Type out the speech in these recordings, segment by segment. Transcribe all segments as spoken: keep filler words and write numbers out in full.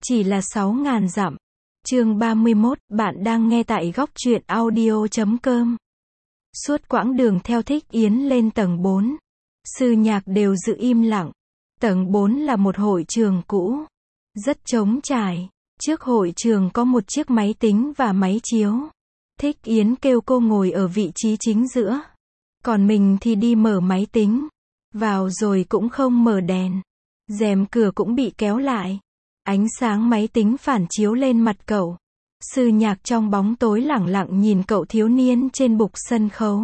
Chỉ là sáu ngàn dặm. Chương ba mươi mốt, bạn đang nghe tại góc truyện audio chấm com. Suốt quãng đường theo Thích Yến lên tầng bốn, Sư Nhạc đều giữ im lặng. Tầng bốn là một hội trường cũ, rất trống trải. Trước hội trường có một chiếc máy tính và máy chiếu. Thích Yến kêu cô ngồi ở vị trí chính giữa, còn mình thì đi mở máy tính. Vào rồi cũng không mở đèn, rèm cửa cũng bị kéo lại. Ánh sáng máy tính phản chiếu lên mặt cậu. Sư Nhạc trong bóng tối lẳng lặng nhìn cậu thiếu niên trên bục sân khấu.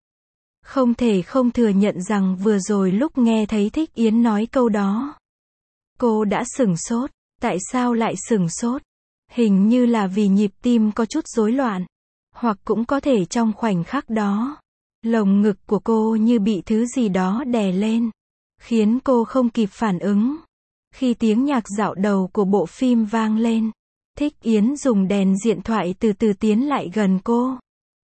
Không thể không thừa nhận rằng vừa rồi lúc nghe thấy Thích Yến nói câu đó, cô đã sửng sốt. Tại sao lại sửng sốt? Hình như là vì nhịp tim có chút rối loạn. Hoặc cũng có thể trong khoảnh khắc đó, lồng ngực của cô như bị thứ gì đó đè lên, khiến cô không kịp phản ứng. Khi tiếng nhạc dạo đầu của bộ phim vang lên, Thích Yến dùng đèn điện thoại từ từ tiến lại gần cô.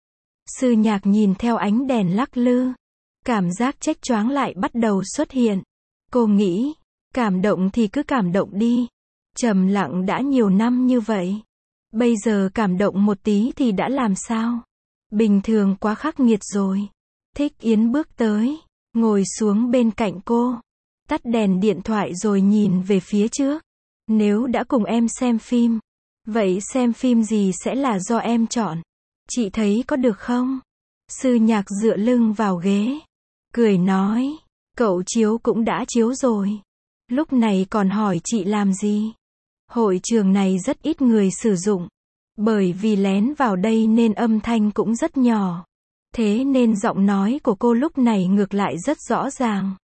Sư Nhạc nhìn theo ánh đèn lắc lư, cảm giác chếch choáng lại bắt đầu xuất hiện. Cô nghĩ, cảm động thì cứ cảm động đi. Trầm lặng đã nhiều năm như vậy, bây giờ cảm động một tí thì đã làm sao? Bình thường quá khắc nghiệt rồi. Thích Yến bước tới, ngồi xuống bên cạnh cô, tắt đèn điện thoại rồi nhìn về phía trước. Nếu đã cùng em xem phim, vậy xem phim gì sẽ là do em chọn. Chị thấy có được không? Sư Nhạc dựa lưng vào ghế, cười nói, cậu chiếu cũng đã chiếu rồi. Lúc này còn hỏi chị làm gì? Hội trường này rất ít người sử dụng. Bởi vì lén vào đây nên âm thanh cũng rất nhỏ. Thế nên giọng nói của cô lúc này ngược lại rất rõ ràng.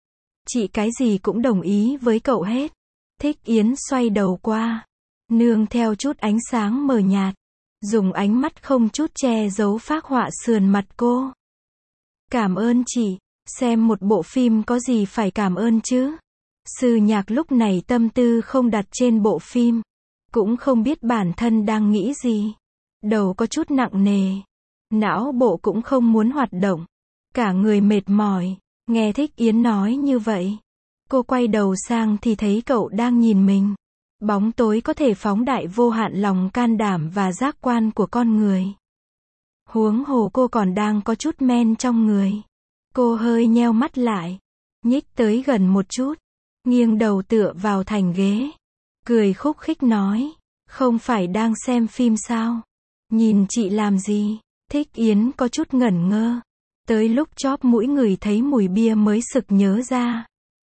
Chị cái gì cũng đồng ý với cậu hết. Thích Yến xoay đầu qua, nương theo chút ánh sáng mờ nhạt, dùng ánh mắt không chút che giấu phác họa sườn mặt cô. Cảm ơn chị, xem một bộ phim có gì phải cảm ơn chứ. Sư Nhạc lúc này tâm tư không đặt trên bộ phim, cũng không biết bản thân đang nghĩ gì. Đầu có chút nặng nề, não bộ cũng không muốn hoạt động, cả người mệt mỏi. Nghe Thích Yến nói như vậy, cô quay đầu sang thì thấy cậu đang nhìn mình. Bóng tối có thể phóng đại vô hạn lòng can đảm và giác quan của con người. Huống hồ cô còn đang có chút men trong người. Cô hơi nheo mắt lại, nhích tới gần một chút, nghiêng đầu tựa vào thành ghế, cười khúc khích nói, không phải đang xem phim sao? Nhìn chị làm gì? Thích Yến có chút ngẩn ngơ, tới lúc chóp mũi người thấy mùi bia mới sực nhớ ra.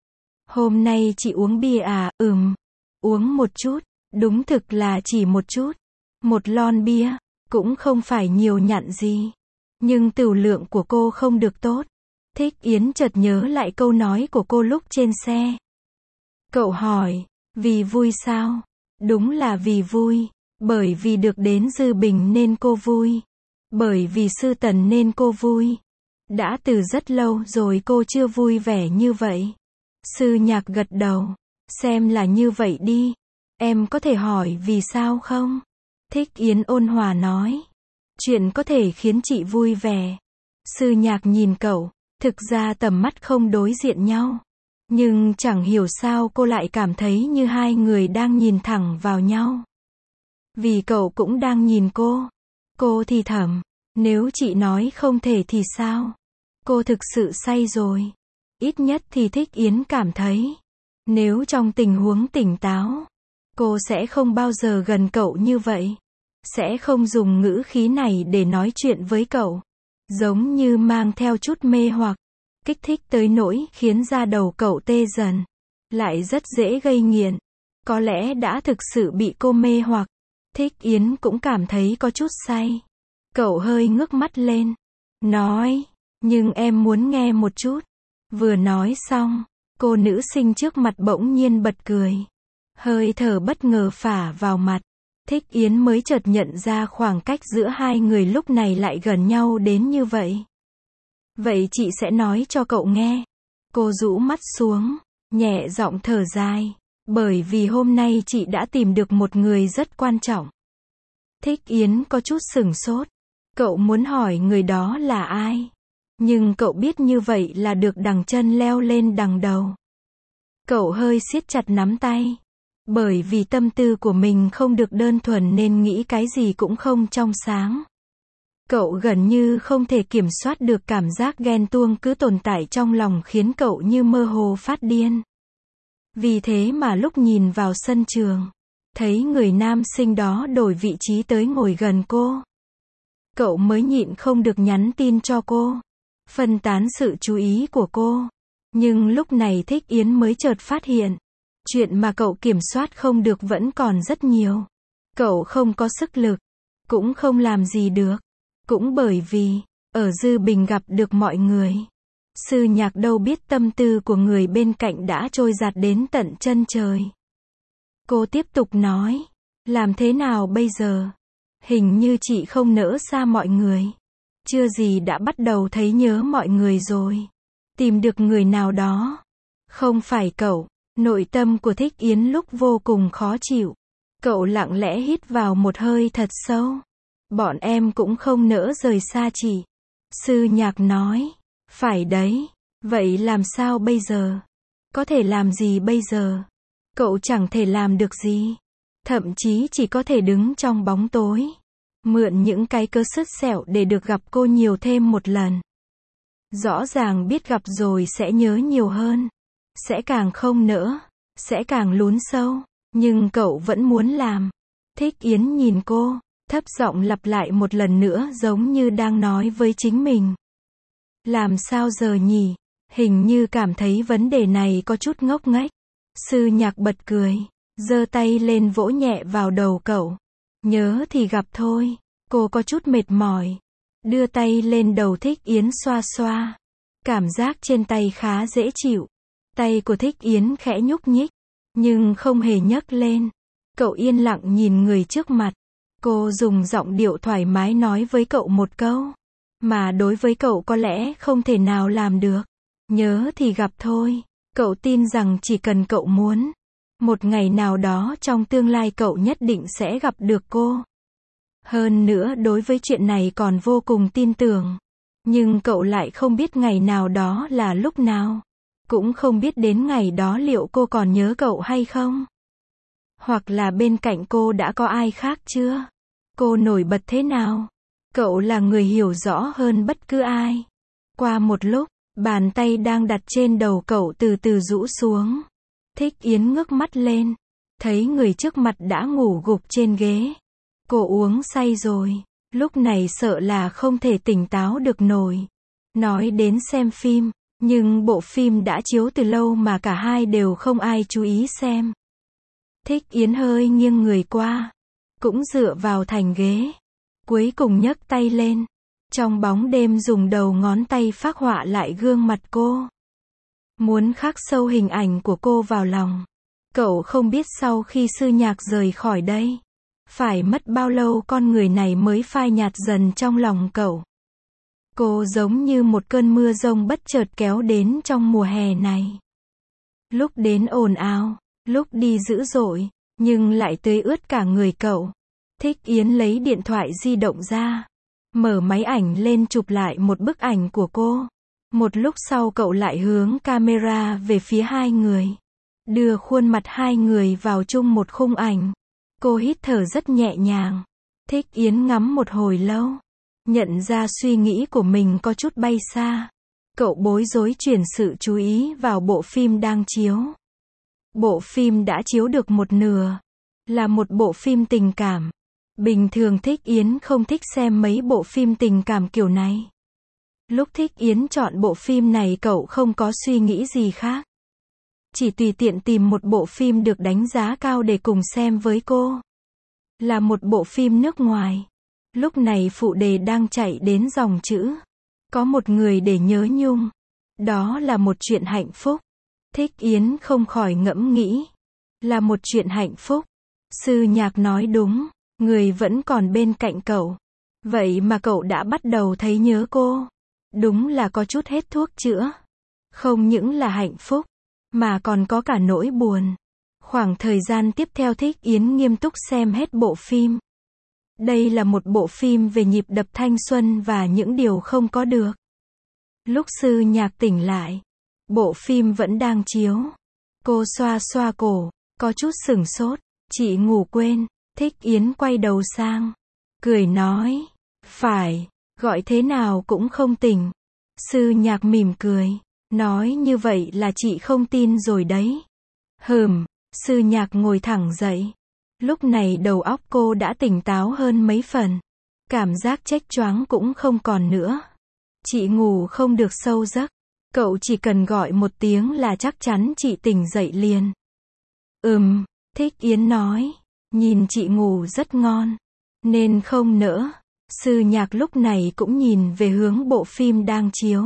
Hôm nay chị uống bia à? Ừm, uống một chút, đúng thực là chỉ một chút. Một lon bia, cũng không phải nhiều nhặn gì. Nhưng tửu lượng của cô không được tốt. Thích Yến chợt nhớ lại câu nói của cô lúc trên xe. Cậu hỏi, vì vui sao? Đúng là vì vui. Bởi vì được đến Dư Bình nên cô vui. Bởi vì Sư Tần nên cô vui. Đã từ rất lâu rồi cô chưa vui vẻ như vậy. Sư Nhạc gật đầu. Xem là như vậy đi. Em có thể hỏi vì sao không? Thích Yến ôn hòa nói. Chuyện có thể khiến chị vui vẻ. Sư Nhạc nhìn cậu. Thực ra tầm mắt không đối diện nhau. Nhưng chẳng hiểu sao cô lại cảm thấy như hai người đang nhìn thẳng vào nhau. Vì cậu cũng đang nhìn cô. Cô thì thầm, nếu chị nói không thể thì sao? Cô thực sự say rồi. Ít nhất thì Thích Yến cảm thấy. Nếu trong tình huống tỉnh táo, cô sẽ không bao giờ gần cậu như vậy. Sẽ không dùng ngữ khí này để nói chuyện với cậu. Giống như mang theo chút mê hoặc. Kích thích tới nỗi khiến da đầu cậu tê dần. Lại rất dễ gây nghiện. Có lẽ đã thực sự bị cô mê hoặc. Thích Yến cũng cảm thấy có chút say. Cậu hơi ngước mắt lên. Nói, nhưng em muốn nghe một chút. Vừa nói xong, cô nữ sinh trước mặt bỗng nhiên bật cười. Hơi thở bất ngờ phả vào mặt. Thích Yến mới chợt nhận ra khoảng cách giữa hai người lúc này lại gần nhau đến như vậy. Vậy chị sẽ nói cho cậu nghe. Cô rũ mắt xuống, nhẹ giọng thở dài. Bởi vì hôm nay chị đã tìm được một người rất quan trọng. Thích Yến có chút sửng sốt. Cậu muốn hỏi người đó là ai? Nhưng cậu biết như vậy là được đằng chân leo lên đằng đầu. Cậu hơi siết chặt nắm tay. Bởi vì tâm tư của mình không được đơn thuần nên nghĩ cái gì cũng không trong sáng. Cậu gần như không thể kiểm soát được cảm giác ghen tuông cứ tồn tại trong lòng khiến cậu như mơ hồ phát điên. Vì thế mà lúc nhìn vào sân trường, thấy người nam sinh đó đổi vị trí tới ngồi gần cô, cậu mới nhịn không được nhắn tin cho cô, phân tán sự chú ý của cô. Nhưng lúc này Thích Yến mới chợt phát hiện, chuyện mà cậu kiểm soát không được vẫn còn rất nhiều. Cậu không có sức lực, cũng không làm gì được. Cũng bởi vì, ở Dư Bình gặp được mọi người. Sư Nhạc đâu biết tâm tư của người bên cạnh đã trôi dạt đến tận chân trời. Cô tiếp tục nói, làm thế nào bây giờ? Hình như chị không nỡ xa mọi người. Chưa gì đã bắt đầu thấy nhớ mọi người rồi. Tìm được người nào đó. Không phải cậu. Nội tâm của Thích Yến lúc vô cùng khó chịu. Cậu lặng lẽ hít vào một hơi thật sâu. Bọn em cũng không nỡ rời xa chị. Sư Nhạc nói. Phải đấy. Vậy làm sao bây giờ? Có thể làm gì bây giờ? Cậu chẳng thể làm được gì. Thậm chí chỉ có thể đứng trong bóng tối. Mượn những cái cớ sứt sẹo để được gặp cô nhiều thêm một lần. Rõ ràng biết gặp rồi sẽ nhớ nhiều hơn. Sẽ càng không nỡ. Sẽ càng lún sâu. Nhưng cậu vẫn muốn làm. Thích Yến nhìn cô, thấp giọng lặp lại một lần nữa giống như đang nói với chính mình. Làm sao giờ nhỉ? Hình như cảm thấy vấn đề này có chút ngốc nghếch. Sư Nhạc bật cười, giơ tay lên vỗ nhẹ vào đầu cậu. Nhớ thì gặp thôi. Cô có chút mệt mỏi. Đưa tay lên đầu Thích Yến xoa xoa. Cảm giác trên tay khá dễ chịu. Tay của Thích Yến khẽ nhúc nhích, nhưng không hề nhấc lên. Cậu yên lặng nhìn người trước mặt. Cô dùng giọng điệu thoải mái nói với cậu một câu. Mà đối với cậu có lẽ không thể nào làm được. Nhớ thì gặp thôi. Cậu tin rằng chỉ cần cậu muốn, một ngày nào đó trong tương lai cậu nhất định sẽ gặp được cô. Hơn nữa đối với chuyện này còn vô cùng tin tưởng. Nhưng cậu lại không biết ngày nào đó là lúc nào. Cũng không biết đến ngày đó liệu cô còn nhớ cậu hay không. Hoặc là bên cạnh cô đã có ai khác chưa? Cô nổi bật thế nào? Cậu là người hiểu rõ hơn bất cứ ai. Qua một lúc, bàn tay đang đặt trên đầu cậu từ từ rũ xuống. Thích Yến ngước mắt lên. Thấy người trước mặt đã ngủ gục trên ghế. Cô uống say rồi. Lúc này sợ là không thể tỉnh táo được nổi. Nói đến xem phim. Nhưng bộ phim đã chiếu từ lâu mà cả hai đều không ai chú ý xem. Thích Yến hơi nghiêng người qua. Cũng dựa vào thành ghế. Cuối cùng nhấc tay lên. Trong bóng đêm dùng đầu ngón tay phác họa lại gương mặt cô. Muốn khắc sâu hình ảnh của cô vào lòng. Cậu không biết sau khi Sư Nhạc rời khỏi đây, phải mất bao lâu con người này mới phai nhạt dần trong lòng cậu. Cô giống như một cơn mưa rông bất chợt kéo đến trong mùa hè này. Lúc đến ồn ào, lúc đi dữ dội, nhưng lại tươi ướt cả người cậu. Thích Yến lấy điện thoại di động ra, mở máy ảnh lên chụp lại một bức ảnh của cô. Một lúc sau cậu lại hướng camera về phía hai người, đưa khuôn mặt hai người vào chung một khung ảnh. Cô hít thở rất nhẹ nhàng. Thích Yến ngắm một hồi lâu, nhận ra suy nghĩ của mình có chút bay xa. Cậu bối rối chuyển sự chú ý vào bộ phim đang chiếu. Bộ phim đã chiếu được một nửa, là một bộ phim tình cảm. Bình thường Thích Yến không thích xem mấy bộ phim tình cảm kiểu này. Lúc Thích Yến chọn bộ phim này cậu không có suy nghĩ gì khác. Chỉ tùy tiện tìm một bộ phim được đánh giá cao để cùng xem với cô. Là một bộ phim nước ngoài. Lúc này phụ đề đang chạy đến dòng chữ. Có một người để nhớ nhung. Đó là một chuyện hạnh phúc. Thích Yến không khỏi ngẫm nghĩ. Là một chuyện hạnh phúc. Sư Nhạc nói đúng. Người vẫn còn bên cạnh cậu. Vậy mà cậu đã bắt đầu thấy nhớ cô. Đúng là có chút hết thuốc chữa. Không những là hạnh phúc, mà còn có cả nỗi buồn. Khoảng thời gian tiếp theo Thích Yến nghiêm túc xem hết bộ phim. Đây là một bộ phim về nhịp đập thanh xuân và những điều không có được. Lúc Sư Nhạc tỉnh lại, bộ phim vẫn đang chiếu. Cô xoa xoa cổ, Có chút sửng sốt, chị ngủ quên. Thích Yến quay đầu sang, cười nói, phải, gọi thế nào cũng không tỉnh. Sư Nhạc mỉm cười, nói như vậy là chị không tin rồi đấy. Hừm, Sư Nhạc ngồi thẳng dậy. Lúc này đầu óc cô đã tỉnh táo hơn mấy phần. Cảm giác chếch choáng cũng không còn nữa. Chị ngủ không được sâu giấc. Cậu chỉ cần gọi một tiếng là chắc chắn chị tỉnh dậy liền. Ừm, Thích Yến nói, nhìn chị ngủ rất ngon, nên không nỡ. Sư Nhạc lúc này cũng nhìn về hướng bộ phim đang chiếu.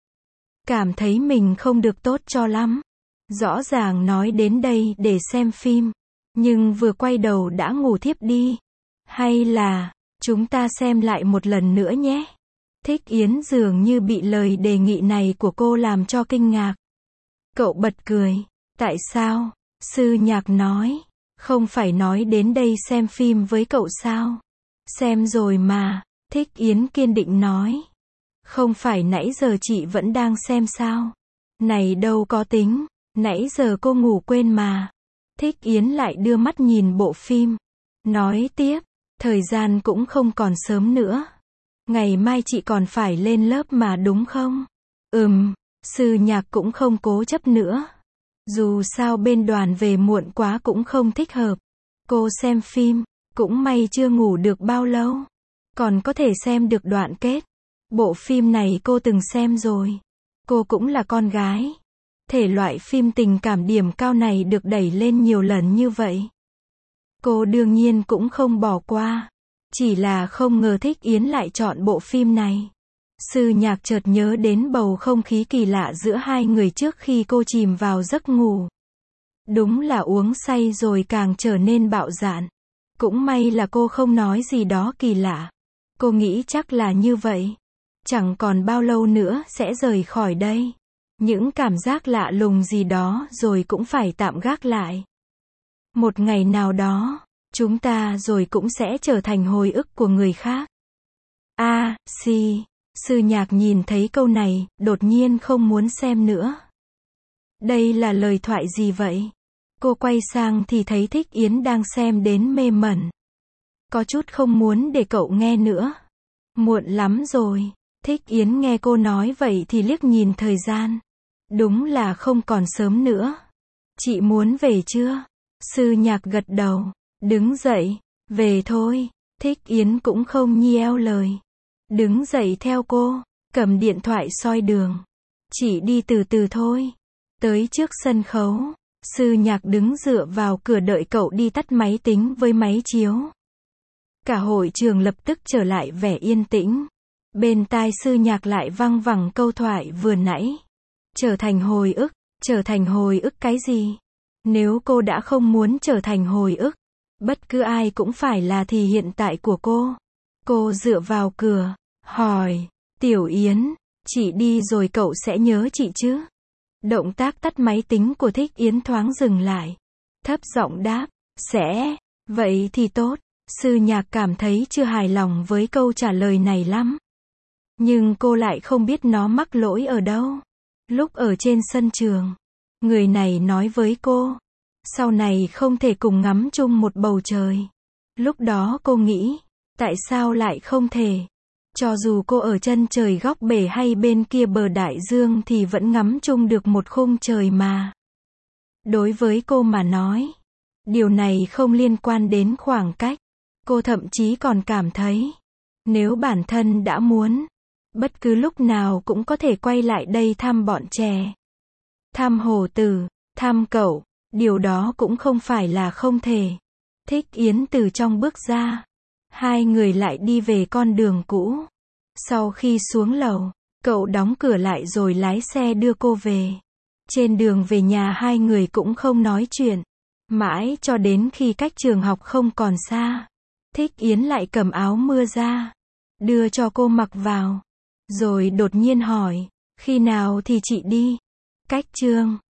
Cảm thấy mình không được tốt cho lắm. Rõ ràng nói đến đây để xem phim, nhưng vừa quay đầu đã ngủ thiếp đi. Hay là, chúng ta xem lại một lần nữa nhé. Thích Yến dường như bị lời đề nghị này của cô làm cho kinh ngạc. Cậu bật cười. Tại sao? Sư Nhạc nói. Không phải nói đến đây xem phim với cậu sao? Xem rồi mà. Thích Yến kiên định nói. Không phải nãy giờ chị vẫn đang xem sao? Này đâu có tính. Nãy giờ cô ngủ quên mà. Thích Yến lại đưa mắt nhìn bộ phim. Nói tiếp. Thời gian cũng không còn sớm nữa. Ngày mai chị còn phải lên lớp mà đúng không? Ừm, Sư Nhạc cũng không cố chấp nữa. Dù sao bên đoàn về muộn quá cũng không thích hợp. Cô xem phim, cũng may chưa ngủ được bao lâu. Còn có thể xem được đoạn kết. Bộ phim này cô từng xem rồi. Cô cũng là con gái. Thể loại phim tình cảm điểm cao này được đẩy lên nhiều lần như vậy. Cô đương nhiên cũng không bỏ qua. Chỉ là không ngờ Thích Yến lại chọn bộ phim này. Sư Nhạc chợt nhớ đến bầu không khí kỳ lạ giữa hai người trước khi cô chìm vào giấc ngủ. Đúng là uống say rồi càng trở nên bạo dạn. Cũng may là cô không nói gì đó kỳ lạ. Cô nghĩ chắc là như vậy. Chẳng còn bao lâu nữa sẽ rời khỏi đây. Những cảm giác lạ lùng gì đó rồi cũng phải tạm gác lại. Một ngày nào đó, chúng ta rồi cũng sẽ trở thành hồi ức của người khác. A, à, si. Sư Nhạc nhìn thấy câu này, đột nhiên không muốn xem nữa. Đây là lời thoại gì vậy? Cô quay sang thì thấy Thích Yến đang xem đến mê mẩn. Có chút không muốn để cậu nghe nữa. Muộn lắm rồi. Thích Yến nghe cô nói vậy thì liếc nhìn thời gian. Đúng là không còn sớm nữa. Chị muốn về chưa? Sư Nhạc gật đầu. Đứng dậy. Về thôi. Thích Yến cũng không nhiêu lời. Đứng dậy theo cô. Cầm điện thoại soi đường. Chỉ đi từ từ thôi. Tới trước sân khấu. Sư Nhạc đứng dựa vào cửa đợi cậu đi tắt máy tính với máy chiếu. Cả hội trường lập tức trở lại vẻ yên tĩnh. Bên tai Sư Nhạc lại văng vẳng câu thoại vừa nãy. Trở thành hồi ức. Trở thành hồi ức cái gì? Nếu cô đã không muốn trở thành hồi ức, bất cứ ai cũng phải là thì hiện tại của cô. Cô dựa vào cửa, hỏi, Tiểu Yến, chị đi rồi cậu sẽ nhớ chị chứ? Động tác tắt máy tính của Thích Yến thoáng dừng lại. Thấp giọng đáp, sẽ, vậy thì tốt. Sư Nhạc cảm thấy chưa hài lòng với câu trả lời này lắm. Nhưng cô lại không biết nó mắc lỗi ở đâu. Lúc ở trên sân trường, người này nói với cô, sau này không thể cùng ngắm chung một bầu trời. Lúc đó cô nghĩ, tại sao lại không thể? Cho dù cô ở chân trời góc bể hay bên kia bờ đại dương thì vẫn ngắm chung được một khung trời mà. Đối với cô mà nói, điều này không liên quan đến khoảng cách. Cô thậm chí còn cảm thấy, nếu bản thân đã muốn, bất cứ lúc nào cũng có thể quay lại đây thăm bọn trẻ. Thăm Hồ Tử, thăm cậu, điều đó cũng không phải là không thể. Thích Yến từ trong bước ra. Hai người lại đi về con đường cũ. Sau khi xuống lầu, cậu đóng cửa lại rồi lái xe đưa cô về. Trên đường về nhà hai người cũng không nói chuyện. Mãi cho đến khi cách trường học không còn xa. Thích Yến lại cầm áo mưa ra. Đưa cho cô mặc vào. Rồi đột nhiên hỏi, khi nào thì chị đi? Cách trường.